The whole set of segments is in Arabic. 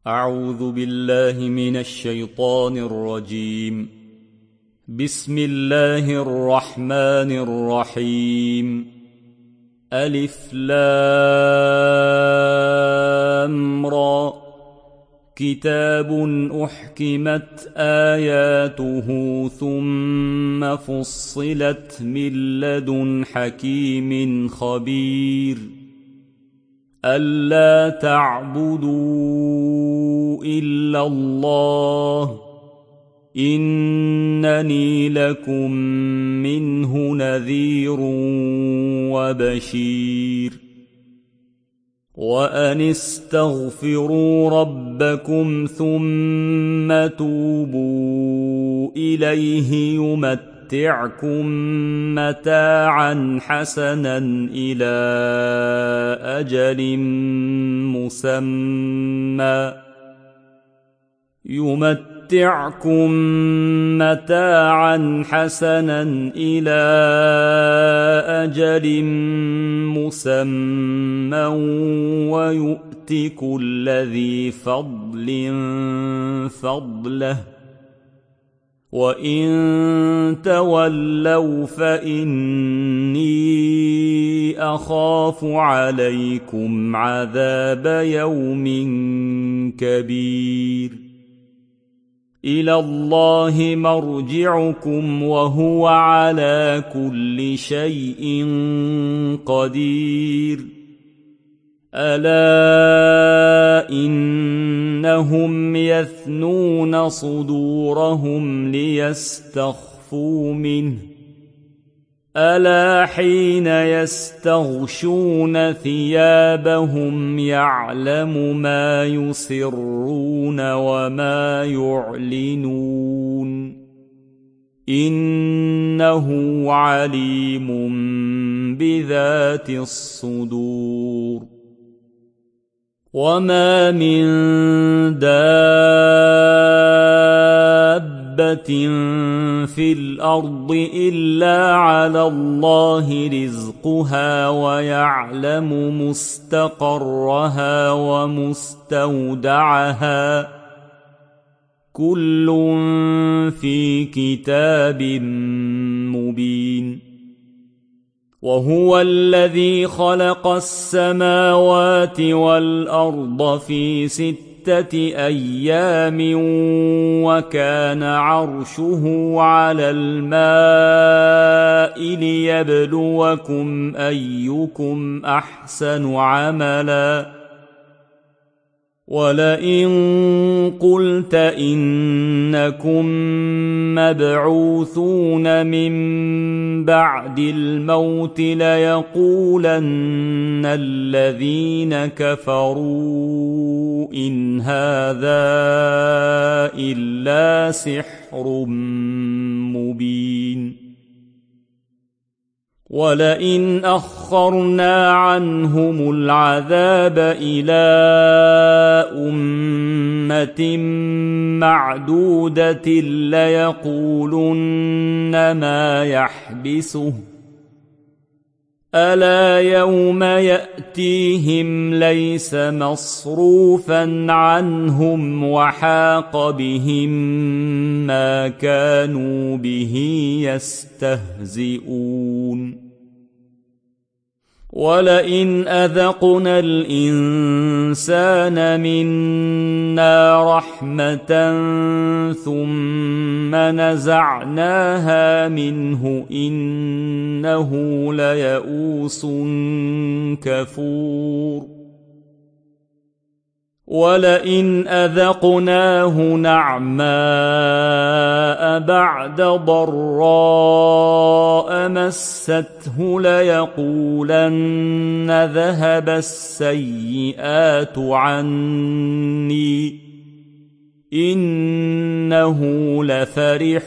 أعوذ بالله من الشيطان الرجيم. بسم الله الرحمن الرحيم. ألف لام را. كتاب أحكمت آياته ثم فصلت من لدن حكيم خبير. ألا تعبدوا إلا الله إنني لكم منه نذير وبشير. وأن استغفروا ربكم ثم توبوا إليه يمتعكم متاعا حسنا إلى أجل مسمى ويؤت كل ذي فضل فضله. وإن تولوا فإني أخاف عليكم عذاب يوم كبير. إلى الله مرجعكم وهو على كل شيء قدير. ألا إنهم يثنون صدورهم ليستخفوا منه. ألا حين يستغشون ثيابهم يعلم ما يسرون وما يعلنون إنه عليم بذات الصدور. وما من دابة في الأرض إلا على الله رزقها ويعلم مستقرها ومستودعها كل في كتاب مبين. وهو الذي خلق السماوات والأرض في 6 أيام وكان عرشه على الماء ليبلوكم أيكم أحسن عملا. ولئن قلت إنكم مبعوثون من بعد الموت ليقولن الذين كفروا إن هذا إلا سحر مبين. ولئن أخرنا عنهم العذاب إلى أمة معدودة ليقولن ما يحبسه. ألا يوم يأتيهم ليس مصروفا عنهم وحاق بهم ما كانوا به يستهزئون. ولئن أذقنا الإنسان منا رحمة ثم نزعناها منه إنه ليئوس كفور. ولئن أذقناه نعماء بعد ضراء مسته ليقولن ذهب السيئات عني إنه لفرح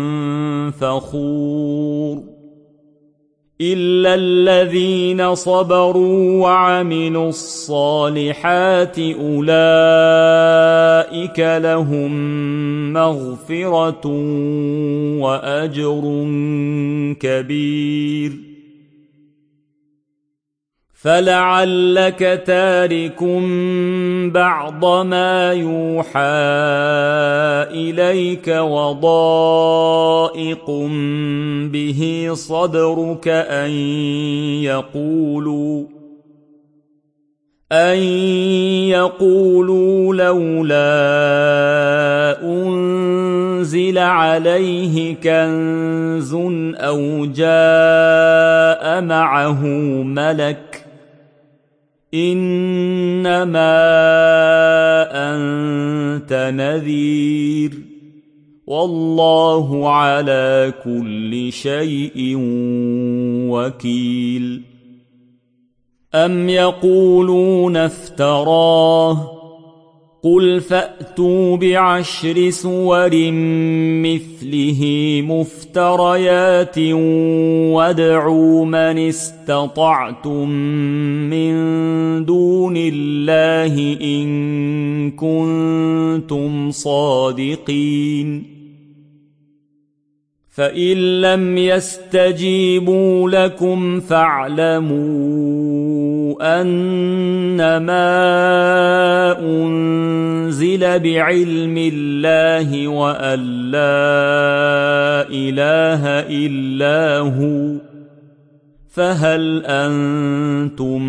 فخور. إلا الذين صبروا وعملوا الصالحات أولئك لهم مغفرة وأجر كبير. فلعلك تارك بعض ما يوحى إليك وضائق به صدرك أن يقولوا لولا أنزل عليه كنز أو جاء معه ملك إنما أنت نذير والله على كل شيء وكيل أم يقولون افتراه قل فأتوا ب10 سور مثله مفتريات وادعوا من استطعتم من دون الله إن كنتم صادقين فإن لم يستجيبوا لكم فاعلموا أنما أنزل بعلم الله وأن لا إله إلا هو فهل أنتم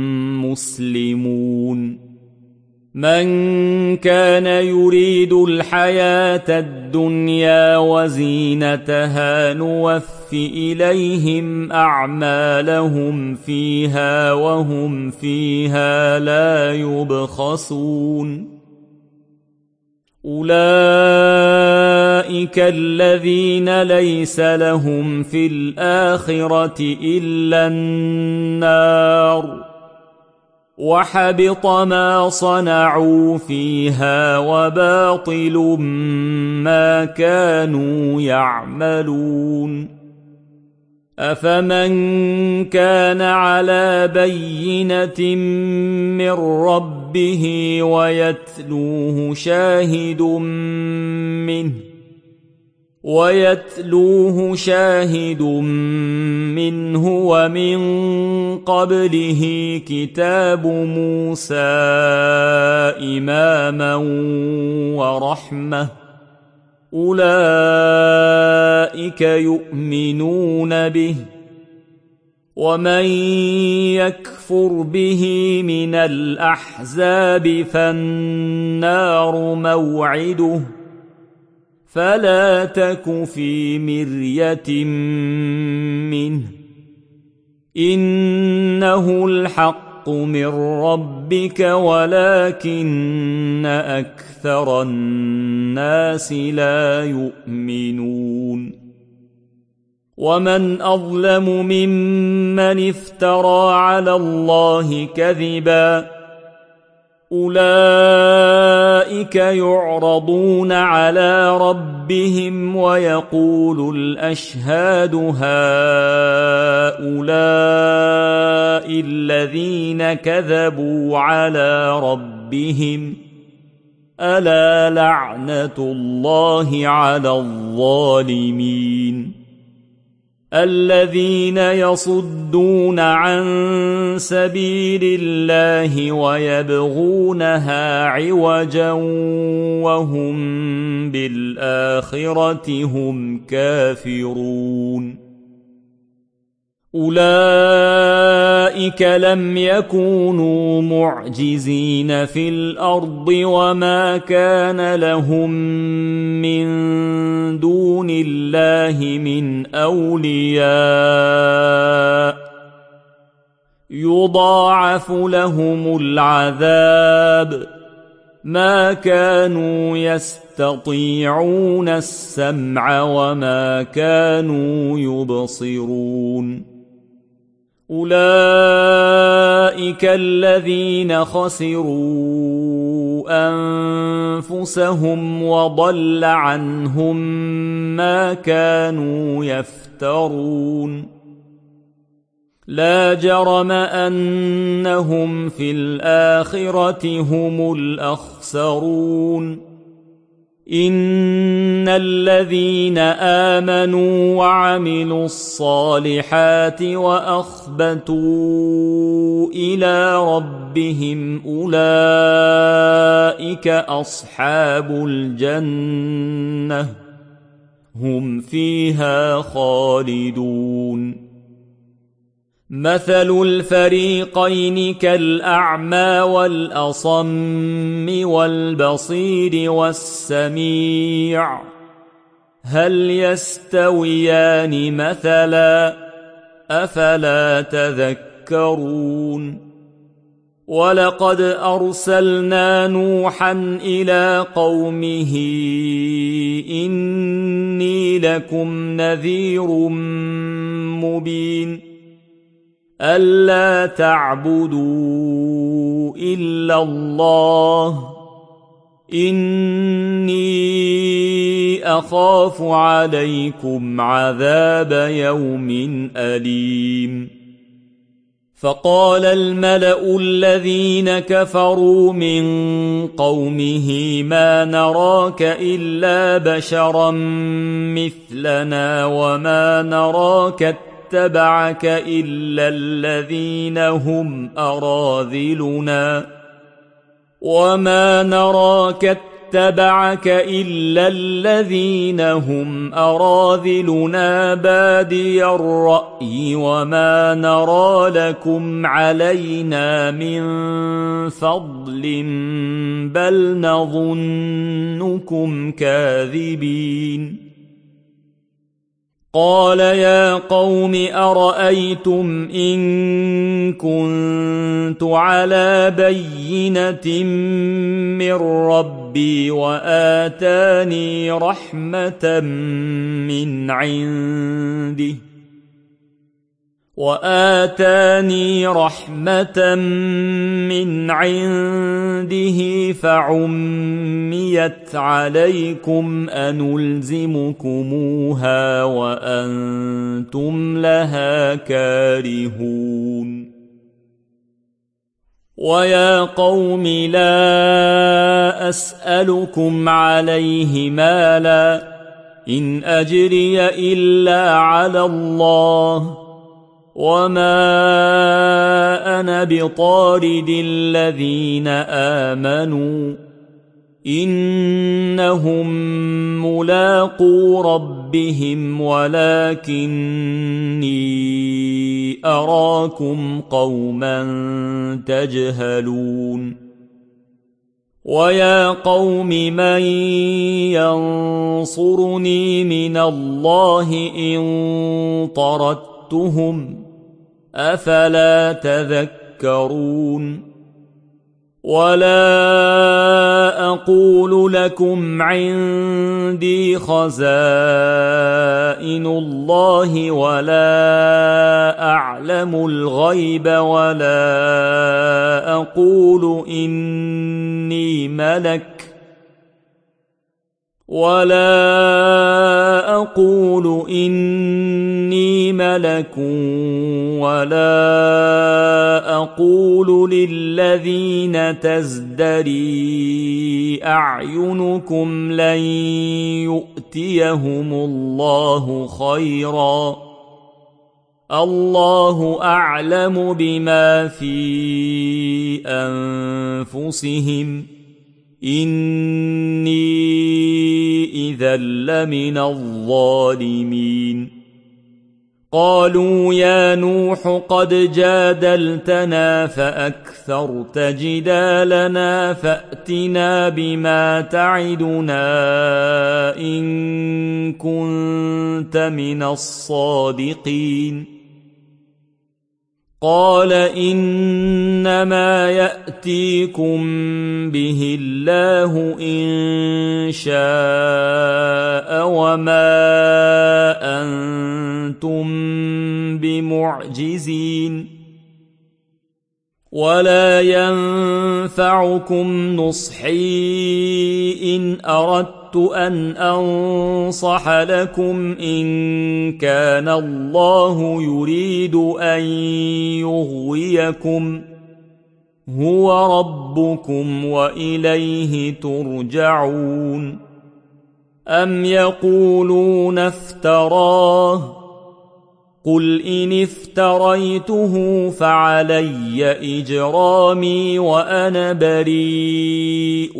مسلمون من كان يريد الحياة الدنيا وزينتها نوف إليهم أعمالهم فيها وهم فيها لا يبخسون أولئك الذين ليس لهم في الآخرة إلا النار وحبط ما صنعوا فيها وباطل ما كانوا يعملون أفمن كان على بينة من ربه ويتلوه شاهد منه ومن قبله كتاب موسى إماما ورحمة أولئك يؤمنون به ومن يكفر به من الأحزاب فالنار موعده فلا تك في مرية منه إنه الحق من ربك ولكن أكثر الناس لا يؤمنون ومن أظلم ممن افترى على الله كذبا أولئك يعرضون على ربهم ويقول الأشهاد هؤلاء الذين كذبوا على ربهم ألا لعنة الله على الظالمين الذين يصدون عن سبيل الله ويبغونها عوجا وهم بالآخرة هم كافرون أولئك لم يكونوا معجزين في الأرض وما كان لهم من دون الله من أولياء يضاعف لهم العذاب ما كانوا يستطيعون السمع وما كانوا يبصرون أولئك الذين خسروا أنفسهم وضل عنهم ما كانوا يفترون لا جرم أنهم في الآخرة هم الأخسرون إن الذين آمنوا وعملوا الصالحات وأخبتوا إلى ربهم أولئك أصحاب الجنة هم فيها خالدون مثل الفريقين كالأعمى والأصم والبصير والسميع هل يستويان مثلا أفلا تذكرون ولقد أرسلنا نوحا إلى قومه إني لكم نذير مبين ألا تعبدوا إلا الله إني أخاف عليكم عذاب يوم أليم فقال الملأ الذين كفروا من قومه ما نراك إلا بشرا مثلنا وما نراك اتبعك إلا الذين هم أراذلنا وما نراك اتبعك إلا الذين هم أراذلنا بادي الرأي وما نرى لكم علينا من فضل بل نظنكم كاذبين قال يا قوم أرأيتم إن كنت على بينة من ربي وآتاني رحمة من عنده فعميت عليكم أنلزمكموها وأنتم لها كارهون ويا قوم لا أسألكم عليه مالا إن أجري إلا على الله وما أنا بطارد الذين آمنوا إنهم ملاقو ربهم ولكني أراكم قوما تجهلون ويا قوم من ينصرني من الله إن طردتهم أفلا تذكرون ولا أقول لكم عندي خزائن الله ولا أعلم الغيب ولا أقول إني ملك ولا أقول للذين تزدري أعينكم لن يؤتيهم الله خيرا الله أعلم بما في أنفسهم إني إذا لمن الظالمين قالوا يا نوح قد جادلتنا فأكثرت جدالنا فأتنا بما تعدنا إن كنت من الصادقين قال إنما يأتيكم به الله إن شاء وما أنتم بمعجزين ولا ينفعكم نصحي إن أردت أن أنصح لكم إن كان الله يريد أن يغويكم هو ربكم وإليه ترجعون أم يقولون افتراه قل إن افتريته فعلي إجرامي وأنا بريء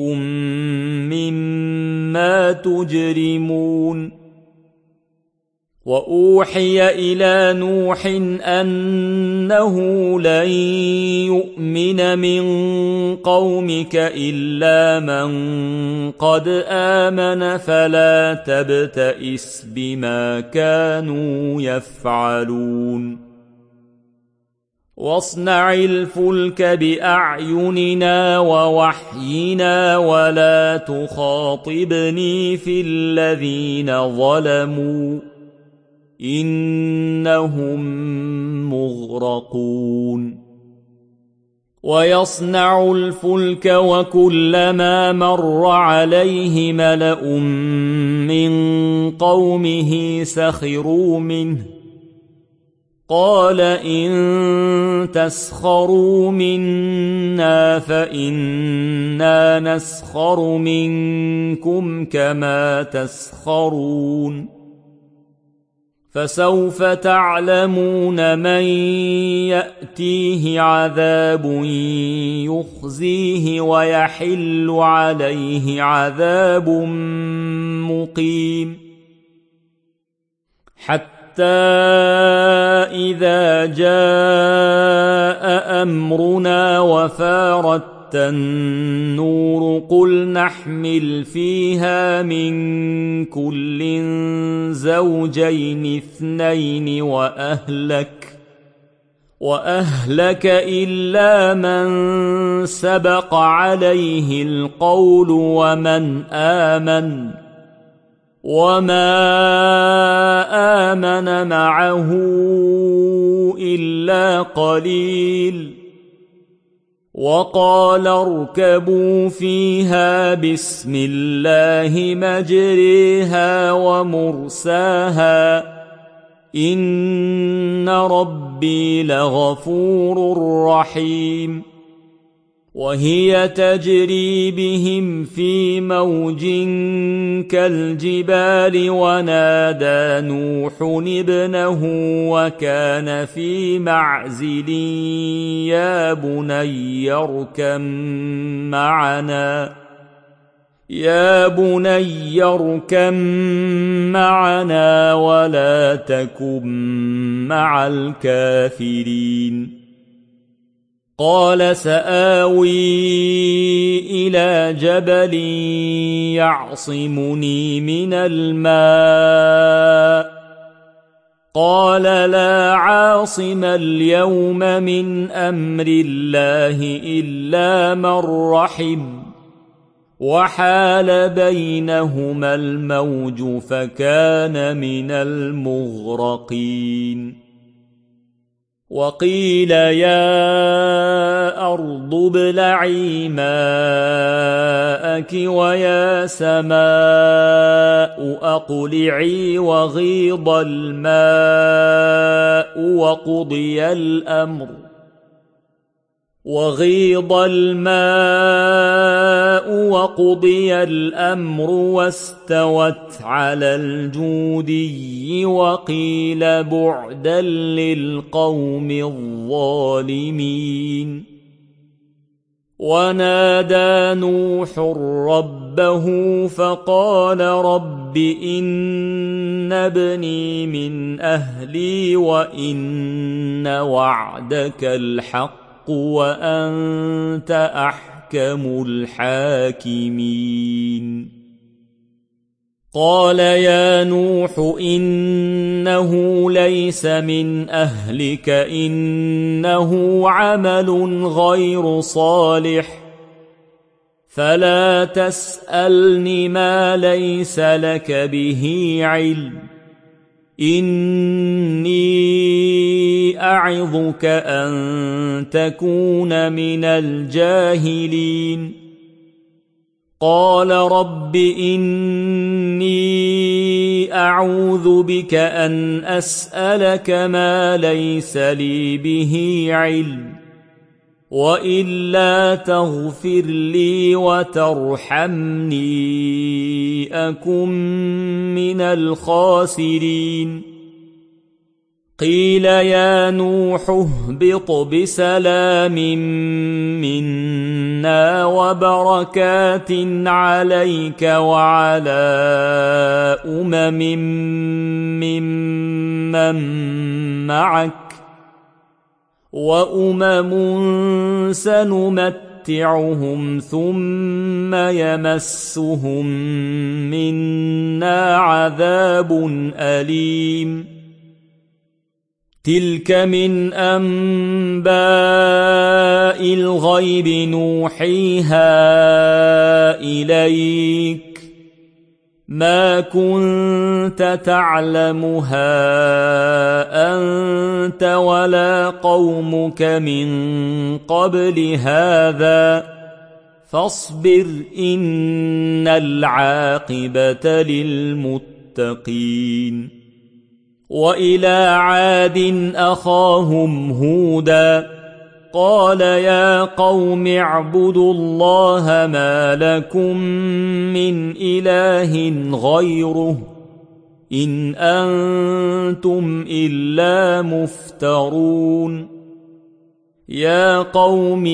مما تجرمون وأوحي إلى نوح أنه لن يؤمن من قومك إلا من قد آمن فلا تبتئس بما كانوا يفعلون واصنع الفلك بأعيننا ووحينا ولا تخاطبني في الذين ظلموا إنهم مغرقون ويصنع الفلك وكلما مر عليه ملأ من قومه سخروا منه قال إن تسخروا منا فإنا نسخر منكم كما تسخرون فسوف تعلمون من يأتيه عذاب يخزيه ويحل عليه عذاب مقيم حتى إذا جاء أمرنا وفارت النور قل نحمل فيها من كل زوجين اثنين وأهلك إلا من سبق عليه القول ومن آمن وما آمن معه إلا قليل وقال اركبوا فيها بسم الله مجريها ومرساها إن ربي لغفور رحيم وهي تجري بهم في موج كالجبال ونادى نوح ابنه وكان في معزل يا بني اركب معنا ولا تكن مع الكافرين قال سآوي إلى جبل يعصمني من الماء قال لا عاصم اليوم من أمر الله إلا من رحم وحال بينهما الموج فكان من المغرقين وقيل يا أرض ابلعي ماءك ويا سماء أقلعي وغيض الماء وقضي الأمر واستوت على الجودي وقيل بعدا للقوم الظالمين ونادى نوح ربه فقال رب إن ابني من أهلي وإن وعدك الحق وأنت أحكم الحاكمين قال يا نوح إنه ليس من أهلك إنه عمل غير صالح فلا تسألني ما ليس لك به علم إني أعظك أن تكون من الجاهلين قال رب إني أعوذ بك أن أسألك ما ليس لي به علم وإلا تغفر لي وترحمني أكن من الخاسرين قيل يا نوح اهبط بسلام منا وبركات عليك وعلى ممن معك وأمم سنمتعهم ثم يمسهم منا عذاب أليم تلك من أنباء الغيب نوحيها إليك ما كنت تعلمها أنت ولا قومك من قبل هذا فاصبر إن العاقبة للمتقين وإلى عاد أخاهم هودا قال يا قوم اعبدوا الله ما لكم من إله غيره إن أنتم إلا مفترون يا قوم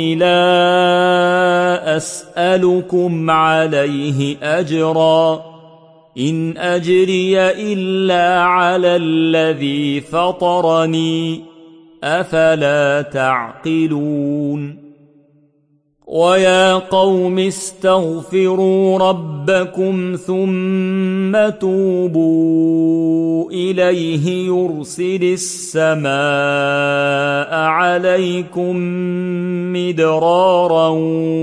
لا أسألكم عليه أجرا إن أجري إلا على الذي فطرني أفلا تعقلون ويا قوم استغفروا ربكم ثم توبوا إليه يرسل السماء عليكم مدرارا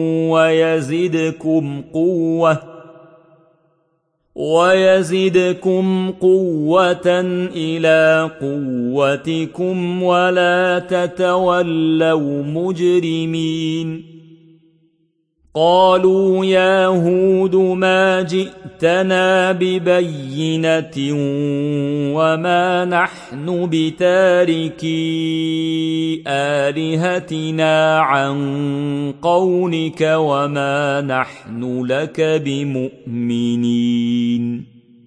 ويزدكم قوة إلى قوتكم ولا تتولوا مجرمين قالوا يا هود ما جئتنا ببينة وما نحن بتاركي آلهتنا عن قولك وما نحن لك بمؤمنين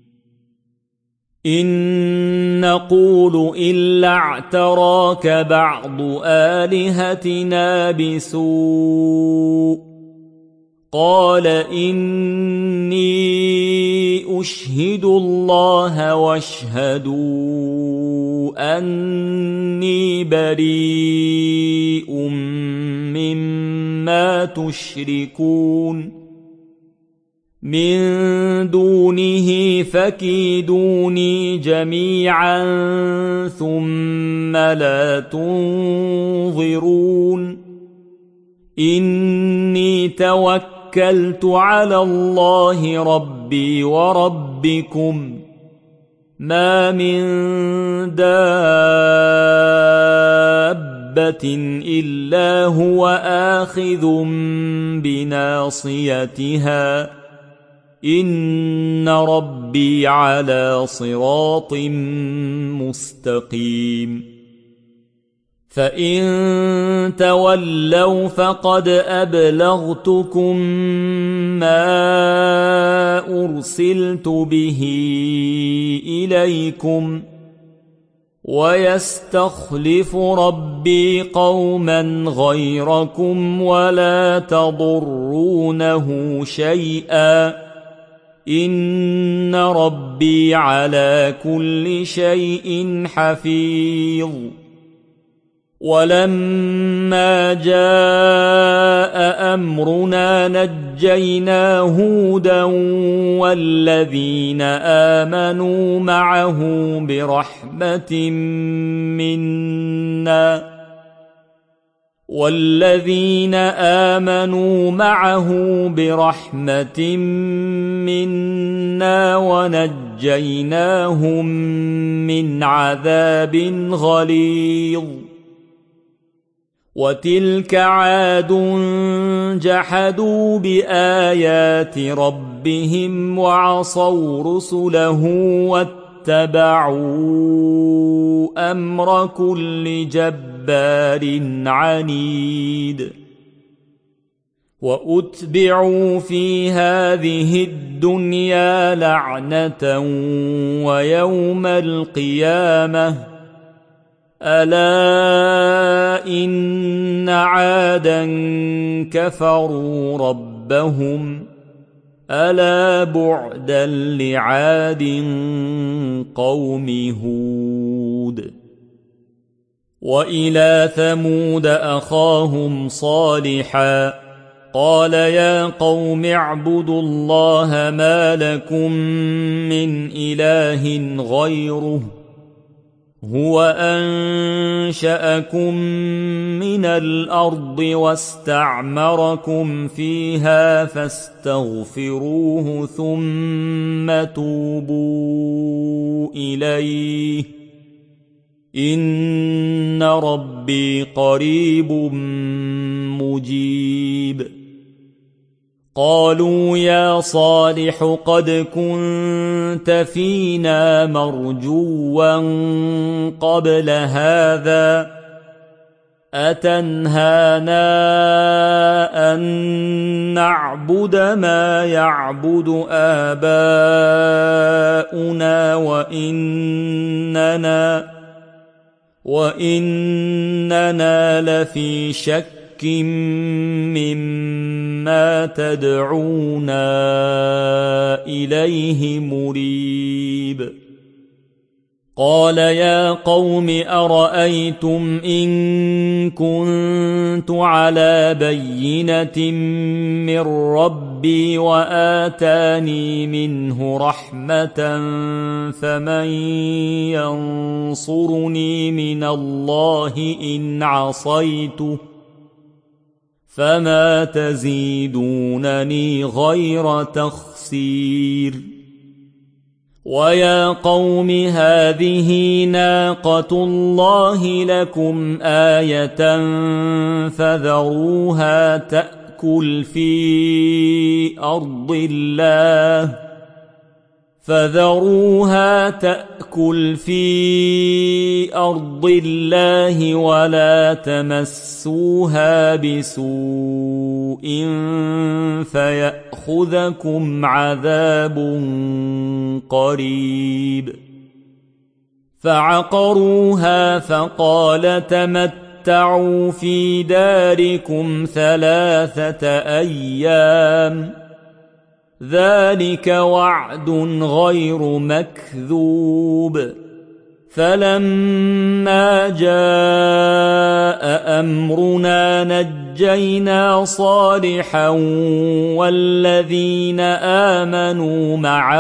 إن نقول إلا اعتراك بعض آلهتنا بسوء قال إني أشهد الله واشهدوا أني بريء مما تشركون من دونه فكيدوني جميعا ثم لا تنظرون إني توكلت على الله ربي وربكم ما من دابة إلا هو آخذ بناصيتها إن ربي على صراط مستقيم فإن تولوا فقد أبلغتكم ما أرسلت به إليكم ويستخلف ربي قوما غيركم ولا تضرونه شيئا إن ربي على كل شيء حفيظ ولما جاء أمرنا نجينا هودا والذين آمنوا معه برحمة منا ونجيناهم من عذاب غليظ وتلك عاد جحدوا بآيات ربهم وعصوا رسله واتبعوا أمر كل جبار عنيد وأتبعوا في هذه الدنيا لعنة ويوم القيامة ألا إن عادا كفروا ربهم ألا بعدا لعاد قوم هود وإلى ثمود أخاهم صالحا قال يا قوم اعبدوا الله ما لكم من إله غيره هو أنشأكم من الأرض واستعمركم فيها فاستغفروه ثم توبوا إليه إن ربي قريب مجيب قالوا يا صالح قد كنت فينا مرجوا قبل هذا أتنهانا أن نعبد ما يعبد آباؤنا وإننا لفي شك مما تدعونا إليه مريب قال يا قوم أرأيتم إن كنت على بينة من ربي وآتاني منه رحمة فمن ينصرني من الله إن عصيته فما تزيدونني غير تخسير ويا قوم هذه ناقة الله لكم آية فذروها تأكل في أرض الله ولا تمسوها بسوء فيأخذكم عذاب قريب فعقروها فقال تمتعوا في داركم 3 أيام ذلك وعد غير مكذوب فلما جاء أمرنا نجينا صالحا والذين آمنوا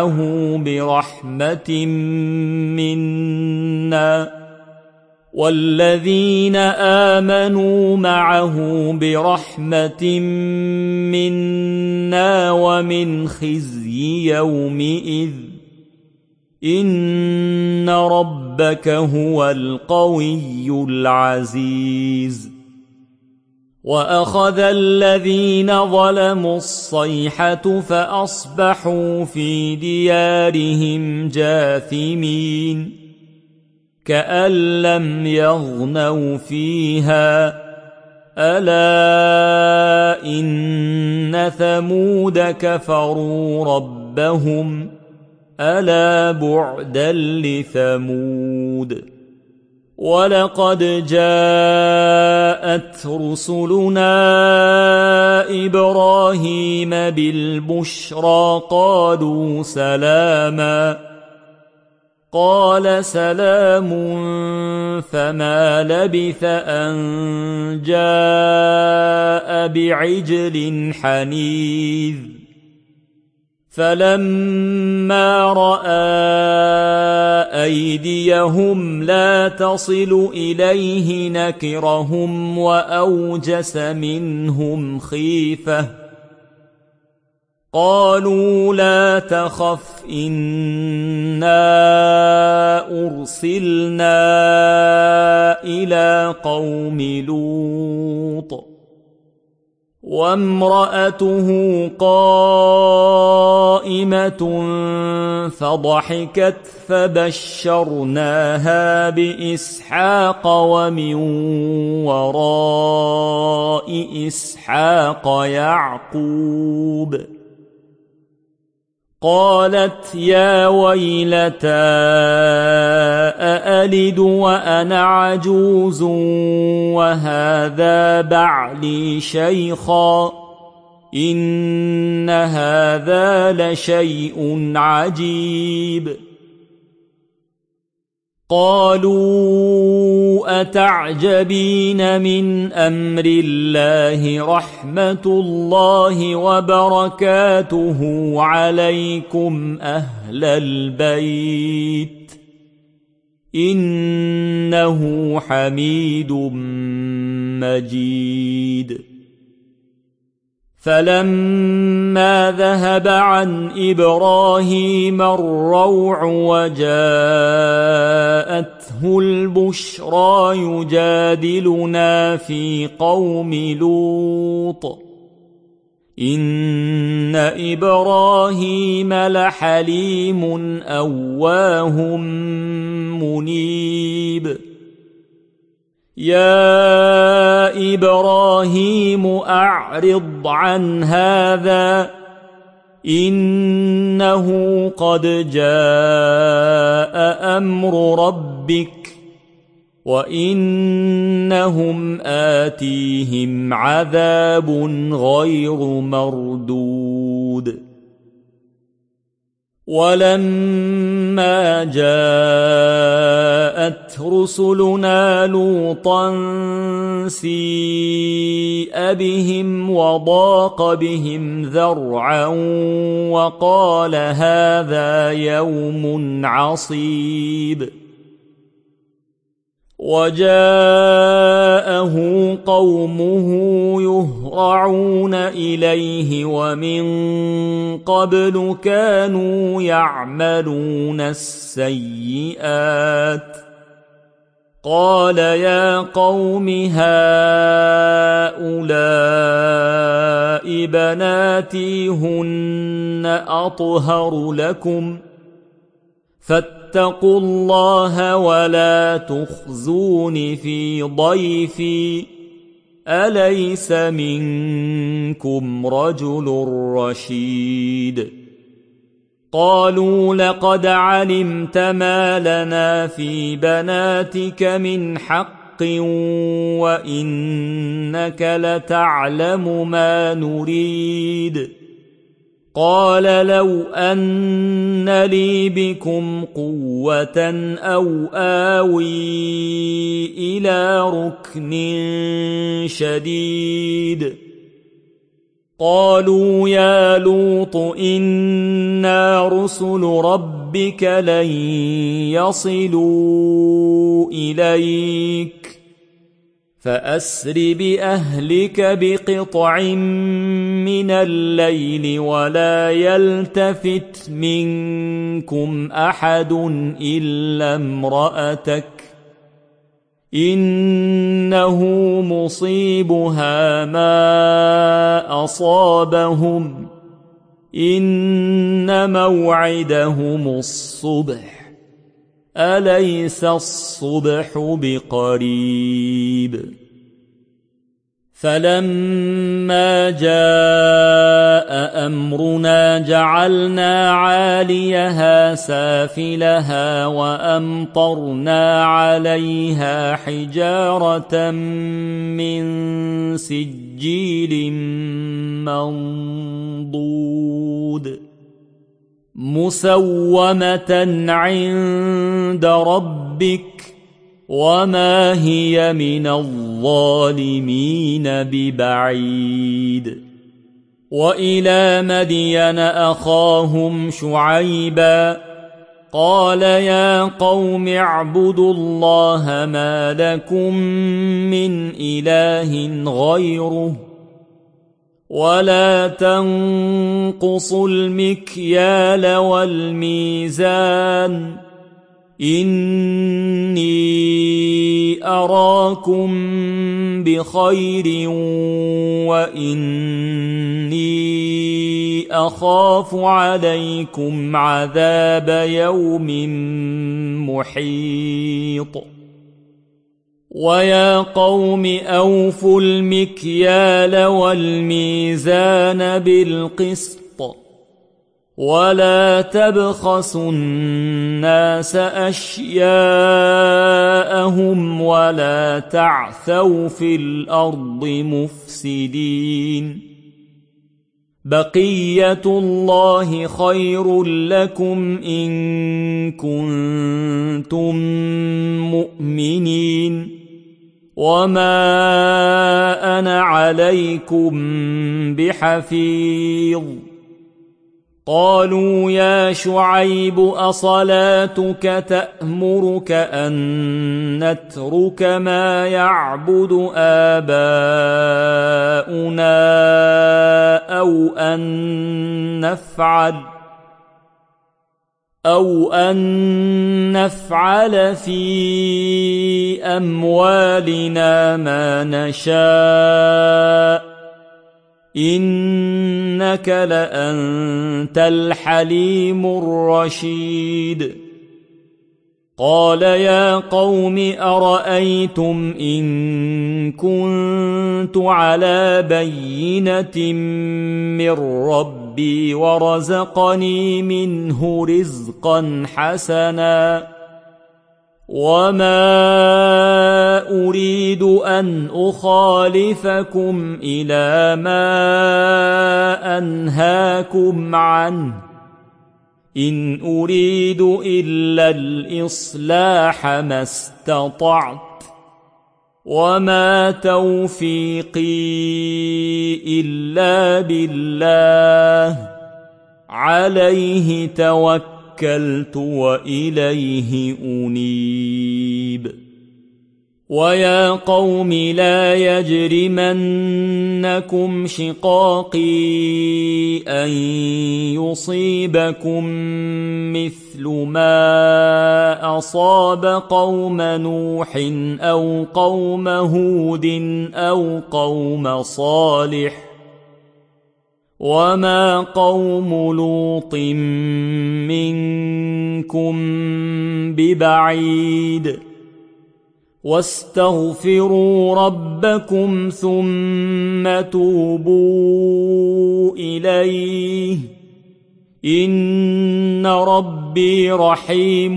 معه برحمة منا ومن خزي يومئذ إن ربك هو القوي العزيز وأخذ الذين ظلموا الصيحة فأصبحوا في ديارهم جاثمين كأن لم يغنوا فيها ألا إن ثمود كفروا ربهم ألا بعدا لثمود ولقد جاءت رسلنا إبراهيم بالبشرى قالوا سلاما قال سلام فما لبث أن جاء بعجل حنيذ فلما رأى أيديهم لا تصل إليه نكرهم وأوجس منهم خيفة قالوا لا تخف إنا أرسلنا إلى قوم لوط وامرأته قائمة قائمة فضحكت فبشرناها بإسحاق ومن وراء إسحاق يعقوب. قالت يا ويلتى أألد وأنا عجوز وهذا بعلي شيخا إن هذا لشيء عجيب. قالوا أتعجبين من أمر الله رحمة الله وبركاته عليكم أهل البيت إنه حميد مجيد. فلما ذهب عن إبراهيم الروع وجاءته البشرى يجادلنا في قوم لوط إن إبراهيم لحليم أواه منيب. يا إبراهيم أعرض عن هذا إنه قد جاء أمر ربك وإنهم آتيهم عذاب غير مردود. ولما جاءت رسلنا لوطا سيء بهم وضاق بهم ذرعا وقال هذا يوم عصيب. وجاءه قومه يهرعون إليه ومن قبل كانوا يعملون السيئات. قال يا قوم هؤلاء بناتي هن أطهر لكم فاتقوا الله ولا تخزون في ضيفي أليس منكم رجل رشيد. قالوا لقد علمت ما لنا في بناتك من حق وإنك لتعلم ما نريد. قال لو أن لي بكم قوة أو آوي إلى ركن شديد. قالوا يا لوط إنا رسل ربك لن يصلوا إليك فأسر بأهلك بقطع من الليل ولا يلتفت منكم أحد إلا امرأتك إنه مصيبها ما أصابهم إن موعدهم الصبح أليس الصبح بقريب. فلما جاء أمرنا جعلنا عاليها سافلها وأمطرنا عليها حجارة من سجيل منضود مسومة عند ربك وما هي من الظالمين ببعيد. وإلى مدين أخاهم شعيبا قال يا قوم اعبدوا الله ما لكم من إله غيره ولا تنقصوا المكيال والميزان إني أراكم بخير وإني أخاف عليكم عذاب يوم محيط ويا قوم أوفوا المكيال والميزان بالقسط ولا تبخسوا الناس أشياءهم ولا تعثوا في الأرض مفسدين بقية الله خير لكم إن كنتم مؤمنين وما أنا عليكم بحفيظ قالوا يا شعيب أصلاتك تأمرك أن نترك ما يعبد آباؤنا أو أن نفعل في أموالنا ما نشاء إنك لأنت الحليم الرشيد قال يا قوم أرأيتم إن كنت على بينة من ربي ورزقني منه رزقا حسنا وما أريد أن أخالفكم إلى ما أنهاكم عنه إن أريد إلا الإصلاح ما استطعت وما توفيقي إلا بالله عليه توكلت وإليه أنيب ويا قوم لا يجرمنكم شقاقي أن يصيبكم مثل ما أصاب قوم نوح أو قوم هود أو قوم صالح وما قوم لوط منكم ببعيد واستغفروا ربكم ثم توبوا إليه إن ربي رحيم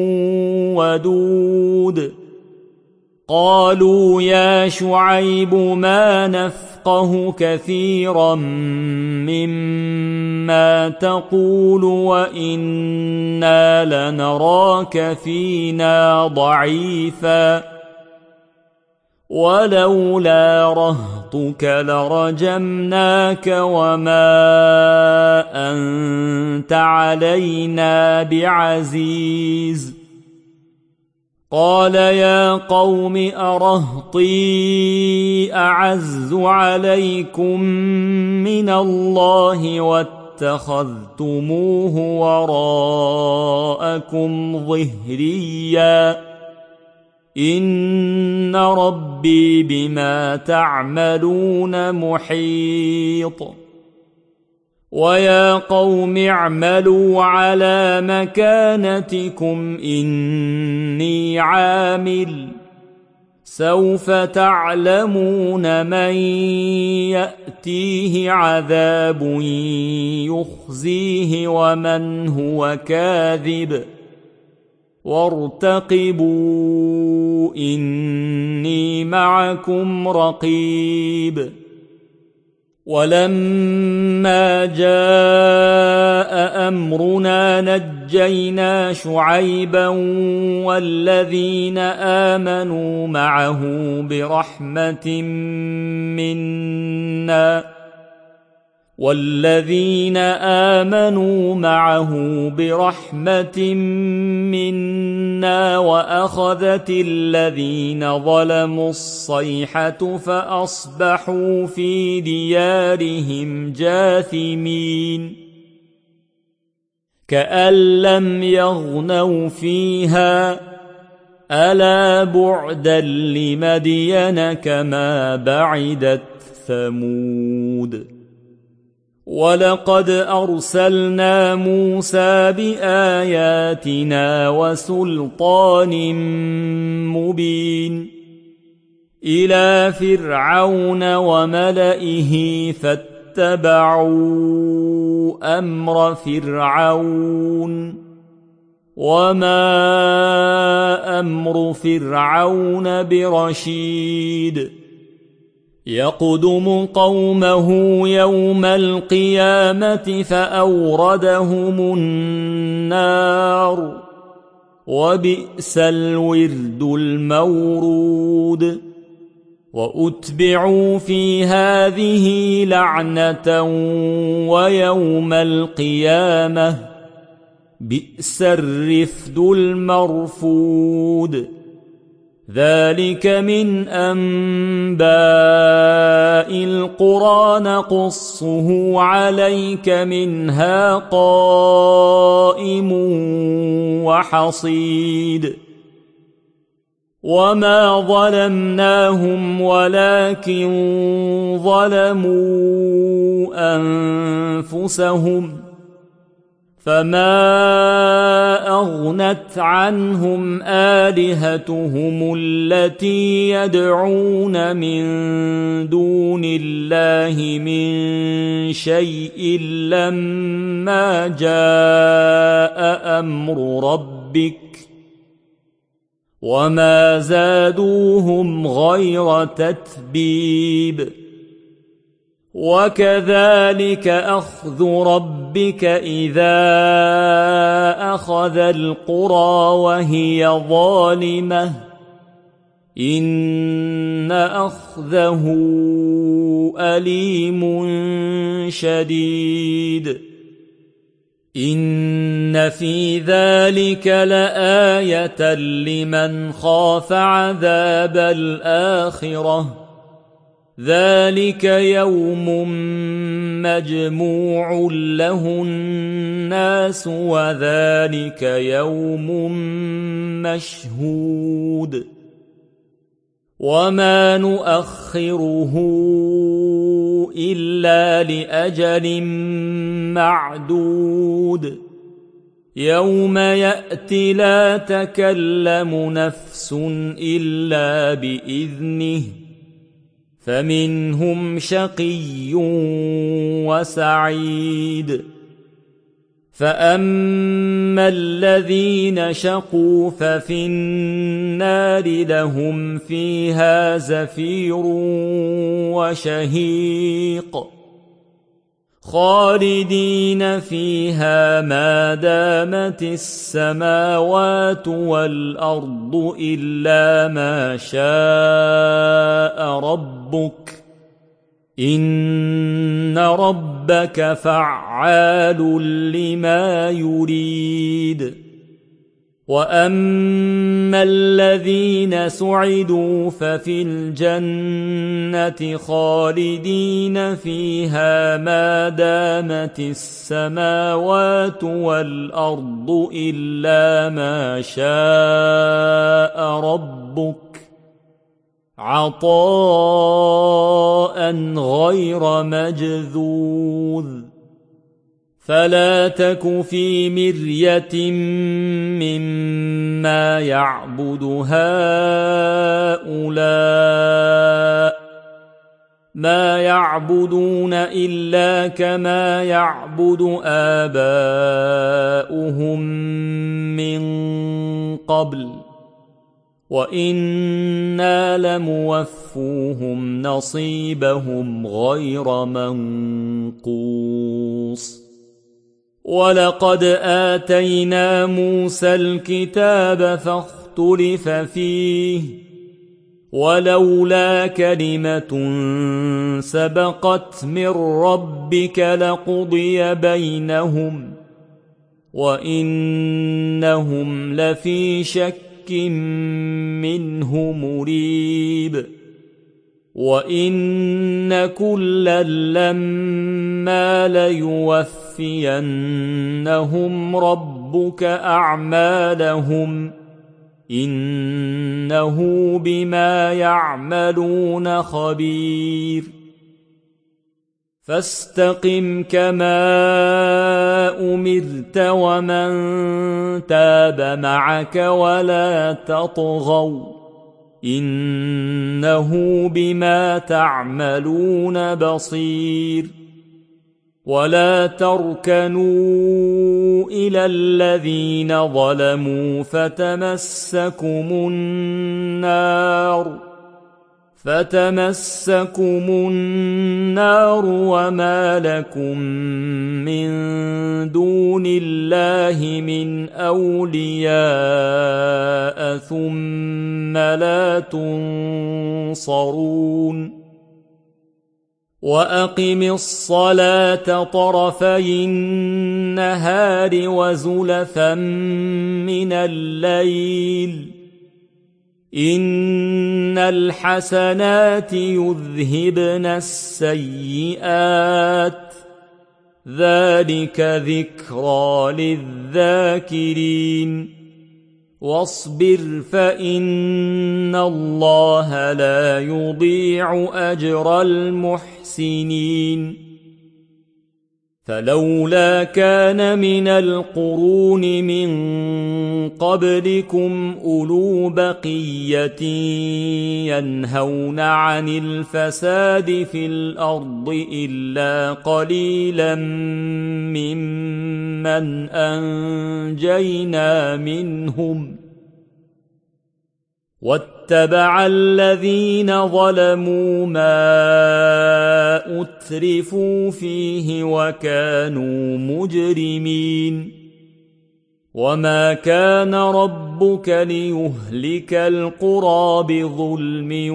ودود قالوا يا شعيب ما نفقه كثيرا مما تقول وإنا لنراك فينا ضعيفا ولولا رهطك لرجمناك وما أنت علينا بعزيز قال يا قوم أرهطي أعز عليكم من الله واتخذتموه وراءكم ظهريا إن ربي بما تعملون محيط ويا قوم اعملوا على مكانتكم إني عامل سوف تعلمون من يأتيه عذاب يخزيه ومن هو كاذب وارتقبوا إني معكم رقيب ولما جاء أمرنا نجينا شعيبا والذين آمنوا معه برحمة منا وأخذت الذين ظلموا الصيحة فأصبحوا في ديارهم جاثمين كأن لم يغنوا فيها ألا بعدا لمدين كما بعدت ثمود ولقد أرسلنا موسى بآياتنا وسلطان مبين إلى فرعون وملئه فاتبعوا أمر فرعون وما أمر فرعون برشيد يقدم قومه يوم القيامة فأوردهم النار وبئس الورد المورود وأتبعوا في هذه لعنة ويوم القيامة بئس الرفد المرفود ذلك من أنباء القرى نقصه عليك منها قائم وحصيد وما ظلمناهم ولكن ظلموا أنفسهم فما أغنت عنهم آلهتهم التي يدعون من دون الله من شيء لما جاء أمر ربك وما زادوهم غير تتبيب وكذلك أخذ ربك إذا أخذ القرى وهي ظالمة إن أخذه أليم شديد إن في ذلك لآية لمن خاف عذاب الآخرة ذلك يوم مجموع له الناس وذلك يوم مشهود وما نؤخره إلا لأجل معدود يوم يأتي لا تكلم نفس إلا بإذنه فمنهم شقي وسعيد فأما الذين شقوا ففي النار لهم فيها زفير وشهيق خالدين فيها ما دامت السماوات والأرض إلا ما شاء ربك إن ربك فعال لما يريد وأما الذين سعدوا ففي الجنة خالدين فيها ما دامت السماوات والأرض إلا ما شاء ربك عطاء غير مجذوذ فلا تك في مرية مما يعبد هؤلاء ما يعبدون إلا كما يعبد آباؤهم من قبل وإنا لموفوهم نصيبهم غير منقوص ولقد آتينا موسى الكتاب فاختلف فيه ولولا كلمة سبقت من ربك لقضي بينهم وإنهم لفي شك منه مريب وإن كلا لما ليوفينهم ربك أعمالهم إنه بما يعملون خبير فاستقم كما أمرت ومن تاب معك ولا تطغوا إنه بما تعملون بصير ولا تركنوا إلى الذين ظلموا فتمسكم النار وما لكم من دون الله من أولياء ثم لا تنصرون وأقم الصلاة طرفي النهار وزلفا من الليل إن الحسنات يذهبن السيئات ذلك ذكرى للذاكرين واصبر فإن الله لا يضيع أجر المحسنين فلولا كان من القرون من قبلكم أولو بقية ينهون عن الفساد في الأرض إلا قليلا ممن أنجينا منهم واتبع الذين ظلموا ما أترفوا فيه وكانوا مجرمين وما كان ربك ليهلك القرى بظلم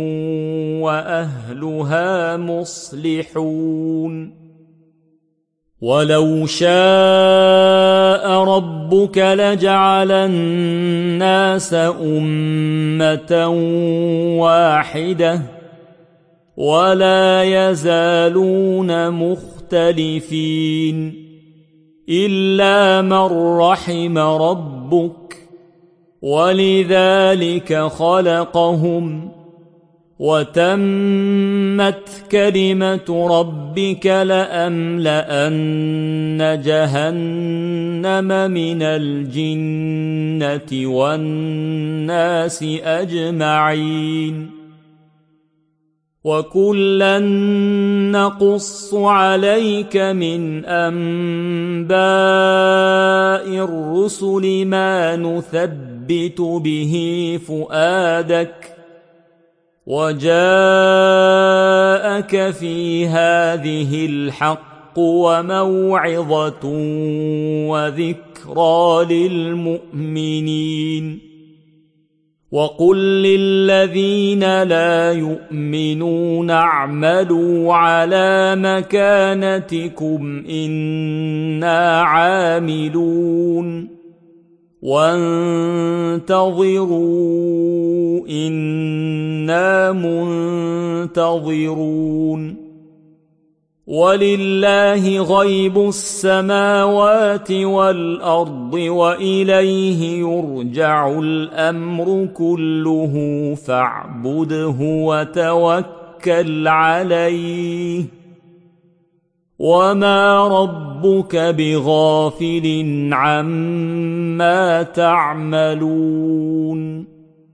وأهلها مصلحون ولو شاء ربك لجعل الناس أمة واحدة ولا يزالون مختلفين إلا من رحم ربك ولذلك خلقهم وتمت كلمة ربك لأملأن جهنم من الجنة والناس أجمعين وكلا نقص عليك من أنباء الرسل ما نثبت به فؤادك وجاءك في هذه الحق وموعظة وذكرى للمؤمنين وقل للذين لا يؤمنون اعملوا على مكانتكم إنا عاملون وانتظروا إنا منتظرون ولله غيب السماوات والأرض وإليه يرجع الأمر كله فاعبده وتوكل عليه وما ربك بغافل عما تعملون